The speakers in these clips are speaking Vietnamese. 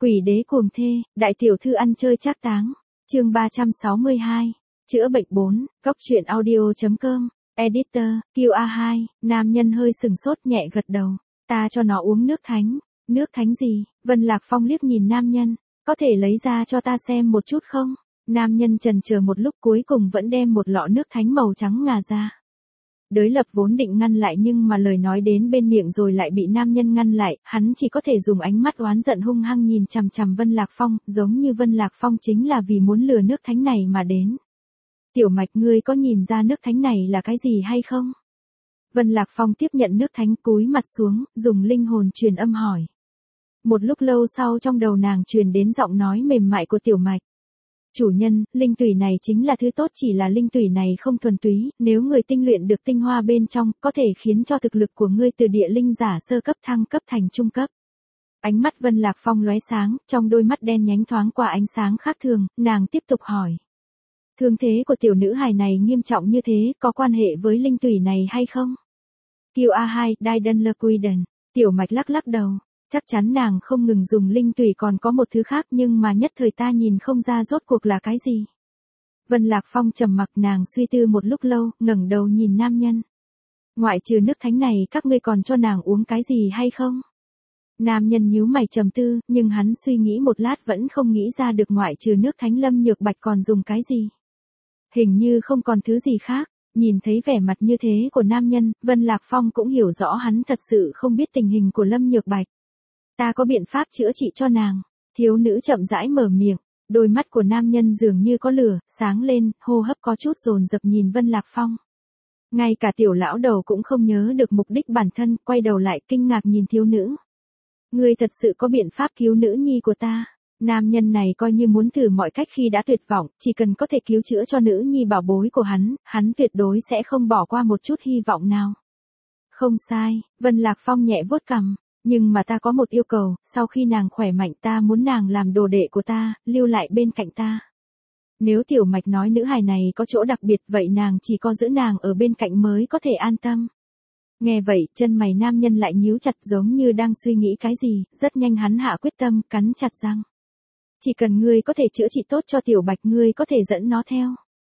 Quỷ đế cuồng thê, đại tiểu thư ăn chơi trác táng. Chương 362. Chữa bệnh 4, Cóc truyện audio.com. Editor, QA2, nam nhân hơi sừng sốt nhẹ gật đầu. Ta cho nó uống nước thánh. Nước thánh gì? Vân Lạc Phong liếc nhìn nam nhân. Có thể lấy ra cho ta xem một chút không? Nam nhân chần chờ một lúc cuối cùng vẫn đem một lọ nước thánh màu trắng ngà ra. Đới Lập vốn định ngăn lại nhưng mà lời nói đến bên miệng rồi lại bị nam nhân ngăn lại, hắn chỉ có thể dùng ánh mắt oán giận hung hăng nhìn chằm chằm Vân Lạc Phong, giống như Vân Lạc Phong chính là vì muốn lừa nước thánh này mà đến. Tiểu Mạch, ngươi có nhìn ra nước thánh này là cái gì hay không? Vân Lạc Phong tiếp nhận nước thánh, cúi mặt xuống, dùng linh hồn truyền âm hỏi. Một lúc lâu sau trong đầu nàng truyền đến giọng nói mềm mại của Tiểu Mạch. Chủ nhân, linh tủy này chính là thứ tốt, chỉ là linh tủy này không thuần túy, nếu người tinh luyện được tinh hoa bên trong, có thể khiến cho thực lực của ngươi từ địa linh giả sơ cấp thăng cấp thành trung cấp. Ánh mắt Vân Lạc Phong lóe sáng, trong đôi mắt đen nhánh thoáng qua ánh sáng khác thường, nàng tiếp tục hỏi. Thương thế của tiểu nữ hài này nghiêm trọng như thế, có quan hệ với linh tủy này hay không? QA2, Daidenlerquiden. Tiểu Mạch lắc lắc đầu. Chắc chắn nàng không ngừng dùng linh tủy, còn có một thứ khác nhưng mà nhất thời ta nhìn không ra rốt cuộc là cái gì. Vân Lạc Phong trầm mặc, nàng suy tư một lúc lâu, ngẩng đầu nhìn nam nhân. Ngoại trừ nước thánh này các ngươi còn cho nàng uống cái gì hay không? Nam nhân nhíu mày trầm tư, nhưng hắn suy nghĩ một lát vẫn không nghĩ ra được ngoại trừ nước thánh Lâm Nhược Bạch còn dùng cái gì. Hình như không còn thứ gì khác. Nhìn thấy vẻ mặt như thế của nam nhân, Vân Lạc Phong cũng hiểu rõ hắn thật sự không biết tình hình của Lâm Nhược Bạch. Ta có biện pháp chữa trị cho nàng. Thiếu nữ chậm rãi mở miệng, đôi mắt của nam nhân dường như có lửa, sáng lên, hô hấp có chút dồn dập nhìn Vân Lạc Phong. Ngay cả tiểu lão đầu cũng không nhớ được mục đích bản thân, quay đầu lại kinh ngạc nhìn thiếu nữ. Ngươi thật sự có biện pháp cứu nữ nhi của ta? Nam nhân này coi như muốn thử mọi cách khi đã tuyệt vọng, chỉ cần có thể cứu chữa cho nữ nhi bảo bối của hắn tuyệt đối sẽ không bỏ qua một chút hy vọng nào. Không sai, Vân Lạc Phong nhẹ vuốt cằm. Nhưng mà ta có một yêu cầu, sau khi nàng khỏe mạnh ta muốn nàng làm đồ đệ của ta, lưu lại bên cạnh ta. Nếu Tiểu Mạch nói nữ hài này có chỗ đặc biệt, vậy nàng chỉ có giữ nàng ở bên cạnh mới có thể an tâm. Nghe vậy, chân mày nam nhân lại nhíu chặt giống như đang suy nghĩ cái gì, rất nhanh hắn hạ quyết tâm, cắn chặt răng. Chỉ cần ngươi có thể chữa trị tốt cho Tiểu Bạch, ngươi có thể dẫn nó theo.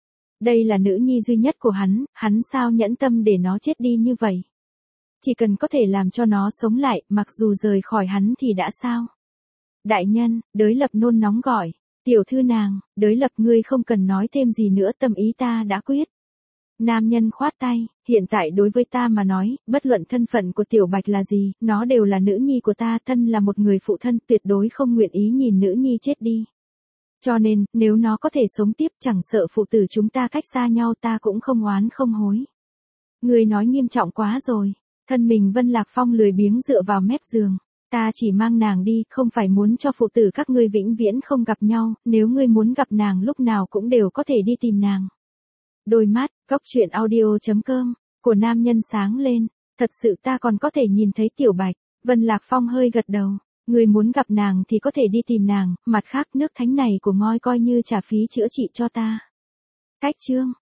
Đây là nữ nhi duy nhất của hắn sao nhẫn tâm để nó chết đi như vậy. Chỉ cần có thể làm cho nó sống lại, mặc dù rời khỏi hắn thì đã sao? Đại nhân, Đới Lập nôn nóng gọi. Tiểu thư nàng, Đới Lập, ngươi không cần nói thêm gì nữa, tâm ý ta đã quyết. Nam nhân khoát tay, hiện tại đối với ta mà nói, bất luận thân phận của Tiểu Bạch là gì, nó đều là nữ nhi của ta, thân là một người phụ thân tuyệt đối không nguyện ý nhìn nữ nhi chết đi. Cho nên, nếu nó có thể sống tiếp, chẳng sợ phụ tử chúng ta cách xa nhau, ta cũng không oán không hối. Ngươi nói nghiêm trọng quá rồi. Thân mình Vân Lạc Phong lười biếng dựa vào mép giường. Ta chỉ mang nàng đi, không phải muốn cho phụ tử các ngươi vĩnh viễn không gặp nhau, nếu ngươi muốn gặp nàng lúc nào cũng đều có thể đi tìm nàng. Đôi mắt, Cóc truyện audio.com, của nam nhân sáng lên. Thật sự ta còn có thể nhìn thấy Tiểu Bạch. Vân Lạc Phong hơi gật đầu. Ngươi muốn gặp nàng thì có thể đi tìm nàng, mặt khác nước thánh này của ngôi coi như trả phí chữa trị cho ta. Cách chương.